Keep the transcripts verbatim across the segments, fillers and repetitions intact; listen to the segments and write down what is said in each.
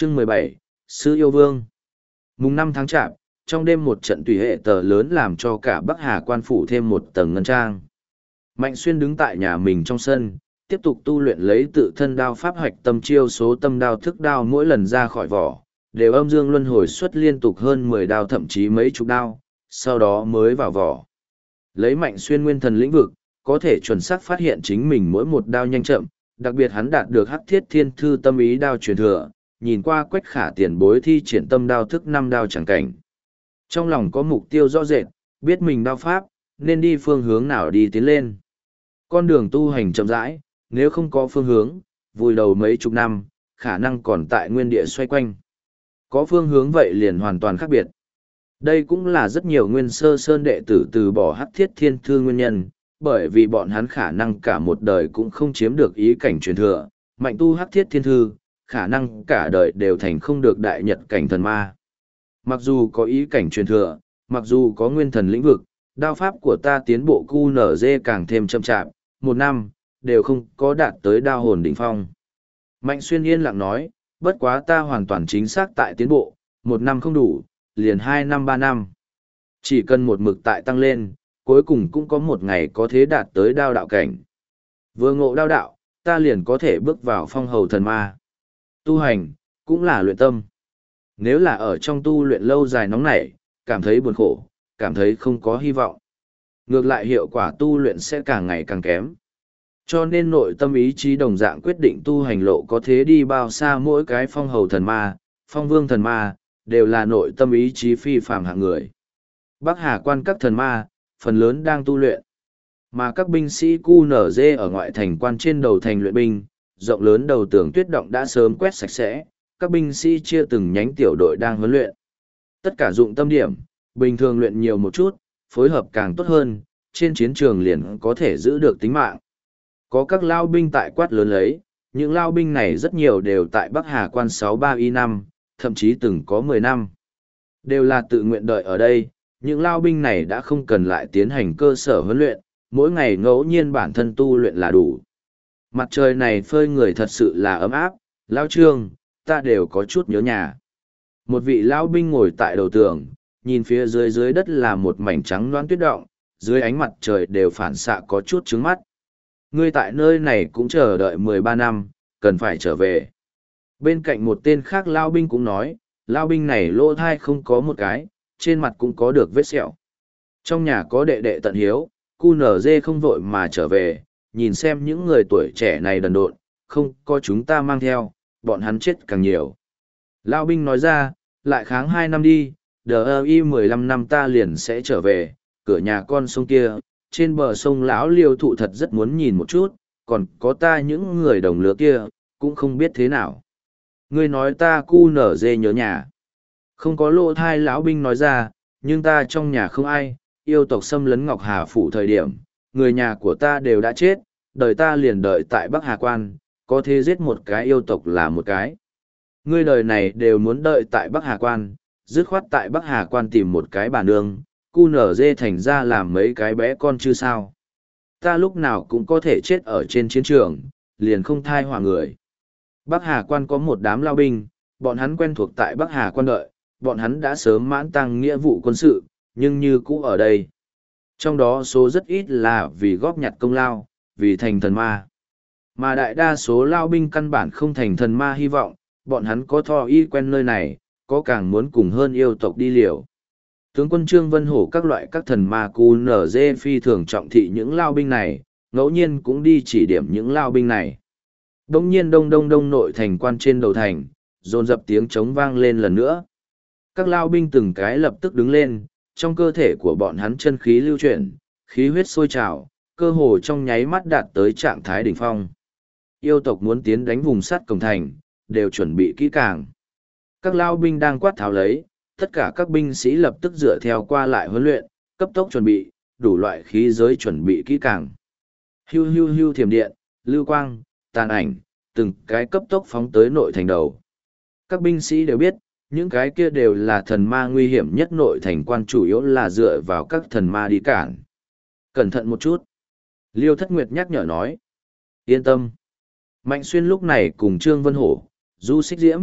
Chương mười bảy, Sư Yêu Vương. Mùng năm tháng chạp, trong đêm một trận tùy hệ tờ lớn làm cho cả Bắc Hà quan phủ thêm một tầng ngân trang. Mạnh Xuyên đứng tại nhà mình trong sân, tiếp tục tu luyện lấy tự thân đao pháp hoạch tâm chiêu số tâm đao thức đao, mỗi lần ra khỏi vỏ, đều âm dương luân hồi xuất liên tục hơn mười đao thậm chí mấy chục đao, sau đó mới vào vỏ. Lấy Mạnh Xuyên nguyên thần lĩnh vực, có thể chuẩn xác phát hiện chính mình mỗi một đao nhanh chậm, đặc biệt hắn đạt được Hắc Thiết Thiên Thư tâm ý đao truyền thừa, nhìn qua Quách Khả tiền bối thi triển tâm đao thức năm đao chẳng cảnh. Trong lòng có mục tiêu rõ rệt, biết mình đao pháp, nên đi phương hướng nào đi tiến lên. Con đường tu hành chậm rãi, nếu không có phương hướng, vùi đầu mấy chục năm, khả năng còn tại nguyên địa xoay quanh. Có phương hướng vậy liền hoàn toàn khác biệt. Đây cũng là rất nhiều nguyên sơ sơn đệ tử từ bỏ Hắc Thiết Thiên Thư nguyên nhân, bởi vì bọn hắn khả năng cả một đời cũng không chiếm được ý cảnh truyền thừa, mạnh tu Hắc Thiết Thiên Thư, khả năng cả đời đều thành không được đại nhật cảnh thần ma. Mặc dù có ý cảnh truyền thừa, mặc dù có nguyên thần lĩnh vực, đao pháp của ta tiến bộ cu nở dê càng thêm chậm chạp, một năm, đều không có đạt tới đao hồn đỉnh phong. Mạnh Xuyên yên lặng nói, bất quá ta hoàn toàn chính xác tại tiến bộ, một năm không đủ, liền hai năm ba năm. Chỉ cần một mực tại tăng lên, cuối cùng cũng có một ngày có thể đạt tới đao đạo cảnh. Vừa ngộ đao đạo, ta liền có thể bước vào phong hầu thần ma. Tu hành, cũng là luyện tâm. Nếu là ở trong tu luyện lâu dài nóng nảy, cảm thấy buồn khổ, cảm thấy không có hy vọng. Ngược lại hiệu quả tu luyện sẽ càng ngày càng kém. Cho nên nội tâm ý chí đồng dạng quyết định tu hành lộ có thế đi bao xa, mỗi cái phong hầu thần ma, phong vương thần ma, đều là nội tâm ý chí phi phàm hạng người. Bắc Hà quan các thần ma, phần lớn đang tu luyện. Mà các binh sĩ cu nở dê ở ngoại thành quan trên đầu thành luyện binh, rộng lớn đầu tường tuyết động đã sớm quét sạch sẽ, các binh sĩ chia từng nhánh tiểu đội đang huấn luyện. Tất cả dụng tâm điểm, bình thường luyện nhiều một chút, phối hợp càng tốt hơn, trên chiến trường liền có thể giữ được tính mạng. Có các lao binh tại quát lớn lấy, những lao binh này rất nhiều đều tại Bắc Hà quan sáu ba y năm, thậm chí từng có mười năm. Đều là tự nguyện đợi ở đây, những lao binh này đã không cần lại tiến hành cơ sở huấn luyện, mỗi ngày ngẫu nhiên bản thân tu luyện là đủ. Mặt trời này phơi người thật sự là ấm áp, lao trương, ta đều có chút nhớ nhà. Một vị lao binh ngồi tại đầu tường, nhìn phía dưới dưới đất là một mảnh trắng loãng tuyết động, dưới ánh mặt trời đều phản xạ có chút trứng mắt. Ngươi tại nơi này cũng chờ đợi mười ba năm, cần phải trở về. Bên cạnh một tên khác lao binh cũng nói, lao binh này lỗ thai không có một cái, trên mặt cũng có được vết sẹo. Trong nhà có đệ đệ tận hiếu, cu nở dê không vội mà trở về, nhìn xem những người tuổi trẻ này đần độn, không có chúng ta mang theo, bọn hắn chết càng nhiều. Lao binh nói ra, lại kháng hai năm đi, đờ y mười lăm năm ta liền sẽ trở về, cửa nhà con sông kia, trên bờ sông lão liêu thụ thật rất muốn nhìn một chút, còn có ta những người đồng lứa kia, cũng không biết thế nào. Ngươi nói ta cu nở dê nhớ nhà. Không có lỗ thai lão binh nói ra, nhưng ta trong nhà không ai, yêu tộc xâm lấn Ngọc Hà phủ thời điểm, người nhà của ta đều đã chết, đời ta liền đợi tại Bắc Hà quan, có thể giết một cái yêu tộc là một cái. Ngươi đời này đều muốn đợi tại Bắc Hà quan, dứt khoát tại Bắc Hà quan tìm một cái bà nương, cu nở dê thành ra làm mấy cái bé con chứ sao. Ta lúc nào cũng có thể chết ở trên chiến trường, liền không thai hỏa người. Bắc Hà quan có một đám lao binh, bọn hắn quen thuộc tại Bắc Hà quan đợi, bọn hắn đã sớm mãn tăng nghĩa vụ quân sự, nhưng như cũ ở đây. Trong đó số rất ít là vì góp nhặt công lao, vì thành thần ma. Mà đại đa số lao binh căn bản không thành thần ma hy vọng, bọn hắn có tho y quen nơi này, có càng muốn cùng hơn yêu tộc đi liều. Tướng quân Trương Vân Hổ các loại các thần ma cu nở dê phi thường trọng thị những lao binh này, ngẫu nhiên cũng đi chỉ điểm những lao binh này. Đông nhiên đông đông đông nội thành quan trên đầu thành, dồn dập tiếng trống vang lên lần nữa. Các lao binh từng cái lập tức đứng lên, trong cơ thể của bọn hắn chân khí lưu chuyển, khí huyết sôi trào, cơ hồ trong nháy mắt đạt tới trạng thái đỉnh phong. Yêu tộc muốn tiến đánh vùng sắt cổng thành, đều chuẩn bị kỹ càng. Các lao binh đang quát tháo lấy, tất cả các binh sĩ lập tức dựa theo qua lại huấn luyện, cấp tốc chuẩn bị, đủ loại khí giới chuẩn bị kỹ càng. Hưu hưu hưu thiểm điện, lưu quang, tàn ảnh, từng cái cấp tốc phóng tới nội thành đầu. Các binh sĩ đều biết, những cái kia đều là thần ma nguy hiểm nhất, nội thành quan chủ yếu là dựa vào các thần ma đi cản. Cẩn thận một chút. Liêu Thất Nguyệt nhắc nhở nói. Yên tâm. Mạnh Xuyên lúc này cùng Trương Vân Hổ, Du Xích Diễm,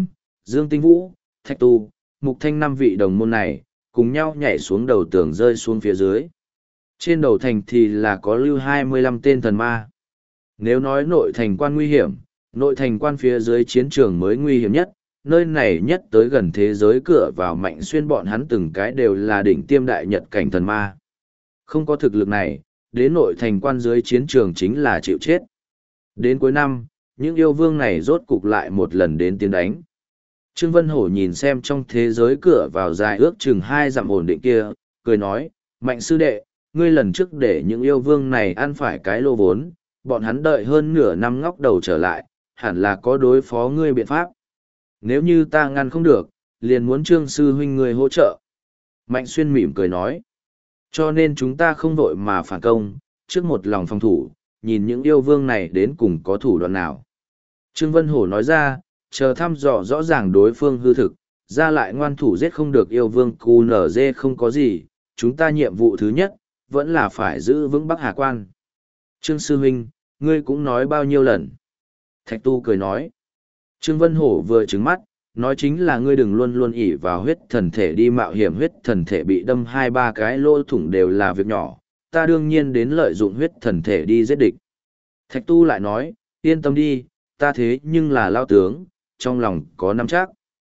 Dương Tinh Vũ, Thạch Tu, Mục Thanh năm vị đồng môn này, cùng nhau nhảy xuống đầu tường rơi xuống phía dưới. Trên đầu thành thì là có lưu hai mươi lăm tên thần ma. Nếu nói nội thành quan nguy hiểm, nội thành quan phía dưới chiến trường mới nguy hiểm nhất, nơi này nhất tới gần thế giới cửa vào Mạnh Xuyên bọn hắn từng cái đều là đỉnh tiêm đại nhật cảnh thần ma. Không có thực lực này, đến nội thành quan dưới chiến trường chính là chịu chết. Đến cuối năm, những yêu vương này rốt cục lại một lần đến tiến đánh. Trương Vân Hổ nhìn xem trong thế giới cửa vào dài ước chừng hai dặm ổn định kia, cười nói, Mạnh sư đệ, ngươi lần trước để những yêu vương này ăn phải cái lô vốn, bọn hắn đợi hơn nửa năm ngóc đầu trở lại, hẳn là có đối phó ngươi biện pháp. Nếu như ta ngăn không được, liền muốn Trương sư huynh ngươi hỗ trợ. Mạnh Xuyên mỉm cười nói, cho nên chúng ta không vội mà phản công, trước một lòng phòng thủ, nhìn những yêu vương này đến cùng có thủ đoạn nào. Trương Vân Hổ nói ra, chờ thăm dò rõ ràng đối phương hư thực, ra lại ngoan thủ giết không được yêu vương cu nở dê không có gì, chúng ta nhiệm vụ thứ nhất, vẫn là phải giữ vững Bắc Hà Quan. Trương Sư Huynh, ngươi cũng nói bao nhiêu lần. Thạch Tu cười nói. Trương Vân Hổ vừa trứng mắt, nói chính là ngươi đừng luôn luôn ỷ vào huyết thần thể đi mạo hiểm, huyết thần thể bị đâm hai ba cái lỗ thủng đều là việc nhỏ, ta đương nhiên đến lợi dụng huyết thần thể đi giết địch. Thạch Tu lại nói, yên tâm đi, ta thế nhưng là lao tướng, trong lòng có nắm chắc.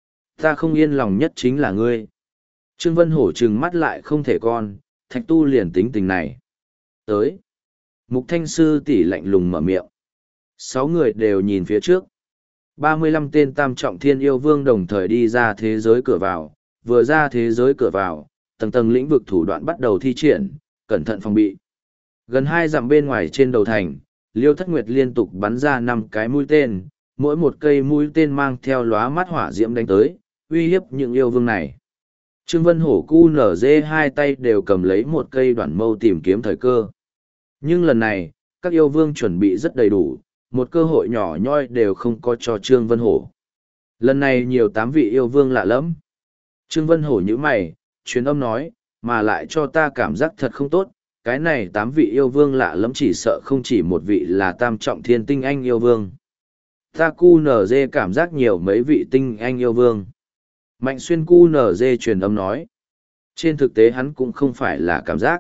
Ta không yên lòng nhất chính là ngươi. Trương Vân Hổ trừng mắt lại không thể con, Thạch Tu liền tính tình này. Tới. Mục Thanh sư tỷ lạnh lùng mở miệng. Sáu người đều nhìn phía trước. ba mươi lăm tên tam trọng thiên yêu vương đồng thời đi ra thế giới cửa vào, vừa ra thế giới cửa vào, tầng tầng lĩnh vực thủ đoạn bắt đầu thi triển, cẩn thận phòng bị. Gần hai dặm bên ngoài trên đầu thành, Liêu Thất Nguyệt liên tục bắn ra năm cái mũi tên, mỗi một cây mũi tên mang theo lóa mắt hỏa diễm đánh tới, uy hiếp những yêu vương này. Trương Vân Hổ cu nở dê hai tay đều cầm lấy một cây đoạn mâu tìm kiếm thời cơ. Nhưng lần này, các yêu vương chuẩn bị rất đầy đủ, một cơ hội nhỏ nhoi đều không có cho Trương Vân Hổ. Lần này nhiều tám vị yêu vương lạ lắm. Trương Vân Hổ nhíu mày, truyền âm nói, mà lại cho ta cảm giác thật không tốt, cái này tám vị yêu vương lạ lắm chỉ sợ không chỉ một vị là tam trọng thiên tinh anh yêu vương. Ta cu nở dê cảm giác nhiều mấy vị tinh anh yêu vương. Mạnh Xuyên cu nở dê truyền âm nói. Trên thực tế hắn cũng không phải là cảm giác,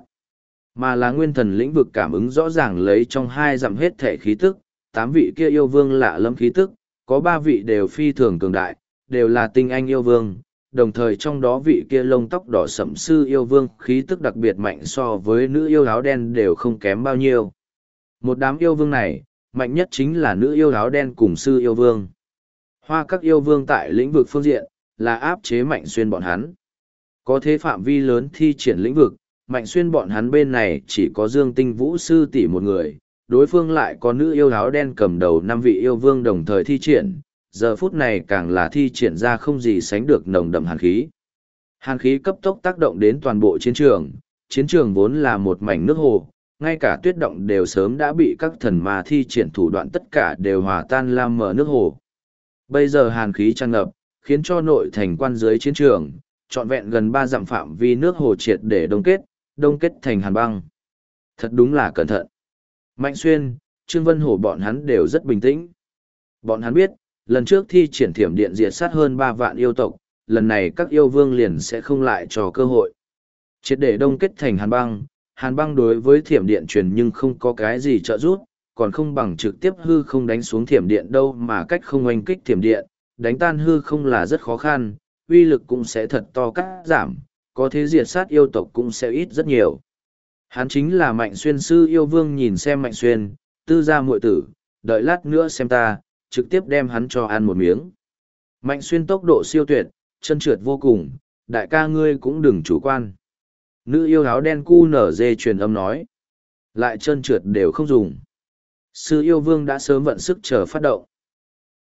mà là nguyên thần lĩnh vực cảm ứng rõ ràng lấy trong hai dặm hết thể khí tức, tám vị kia yêu vương lạ lẫm khí tức, có ba vị đều phi thường cường đại, đều là tinh anh yêu vương, đồng thời trong đó vị kia lông tóc đỏ sẫm sư yêu vương khí tức đặc biệt mạnh so với nữ yêu áo đen đều không kém bao nhiêu. Một đám yêu vương này, mạnh nhất chính là nữ yêu áo đen cùng sư yêu vương. Hoa các yêu vương tại lĩnh vực phương diện, là áp chế Mạnh Xuyên bọn hắn. Có thế phạm vi lớn thi triển lĩnh vực, Mạnh Xuyên bọn hắn bên này chỉ có Dương Tinh Vũ sư tỷ một người, đối phương lại có nữ yêu áo đen cầm đầu năm vị yêu vương đồng thời thi triển, giờ phút này càng là thi triển ra không gì sánh được nồng đậm hàn khí. Hàn khí cấp tốc tác động đến toàn bộ chiến trường, chiến trường vốn là một mảnh nước hồ, ngay cả tuyết động đều sớm đã bị các thần ma thi triển thủ đoạn tất cả đều hòa tan làm mở nước hồ. Bây giờ hàn khí tràn ngập, khiến cho nội thành quan dưới chiến trường, trọn vẹn gần ba dặm phạm vi nước hồ triệt để đông kết, đông kết thành hàn băng. Thật đúng là cẩn thận. Mạnh Xuyên, Trương Vân Hổ bọn hắn đều rất bình tĩnh. Bọn hắn biết, lần trước thi triển thiểm điện diệt sát hơn ba vạn yêu tộc, lần này các yêu vương liền sẽ không lại cho cơ hội. Triệt để đông kết thành hàn băng, hàn băng đối với thiểm điện truyền nhưng không có cái gì trợ giúp, còn không bằng trực tiếp hư không đánh xuống thiểm điện đâu mà cách không oanh kích thiểm điện, đánh tan hư không là rất khó khăn, uy lực cũng sẽ thật to cắt giảm, có thế diệt sát yêu tộc cũng sẽ ít rất nhiều. Hắn chính là Mạnh Xuyên sư yêu vương, nhìn xem Mạnh Xuyên, tư gia muội tử, đợi lát nữa xem ta, trực tiếp đem hắn cho ăn một miếng. Mạnh Xuyên tốc độ siêu tuyệt, chân trượt vô cùng, đại ca ngươi cũng đừng chủ quan. Nữ yêu áo đen cu nở dê truyền âm nói. Lại chân trượt đều không dùng. Sư yêu vương đã sớm vận sức chờ phát động.